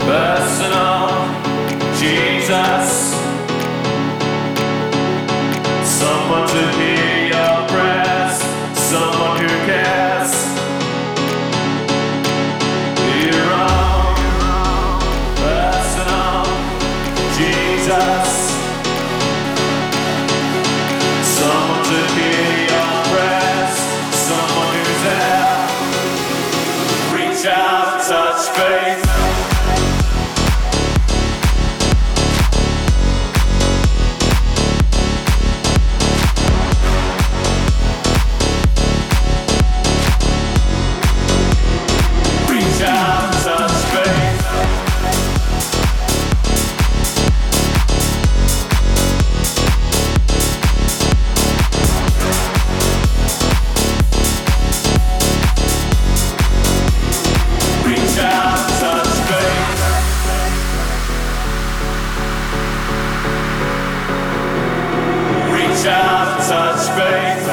Personal Jesus, someone to hear your prayers, someone who cares. Your own personal Jesus, someone to hear your prayers, someone who's there. Reach out, touch faith. Touch faith.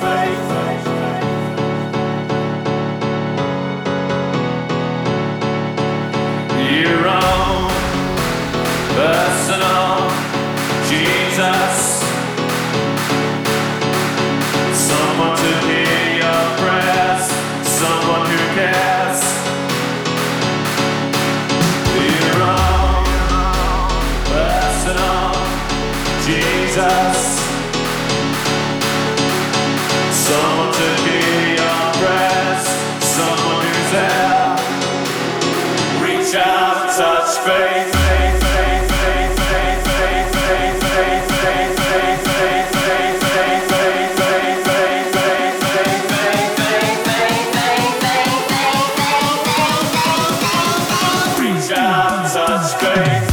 Your own personal Jesus, someone to hear your prayers, someone who cares. Your own personal Jesus, someone to hear your prayers, someone who's there. Reach out, touch faith. Reach out, touch faith.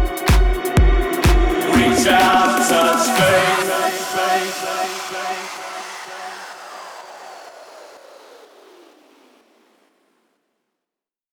Reach out, touch faith.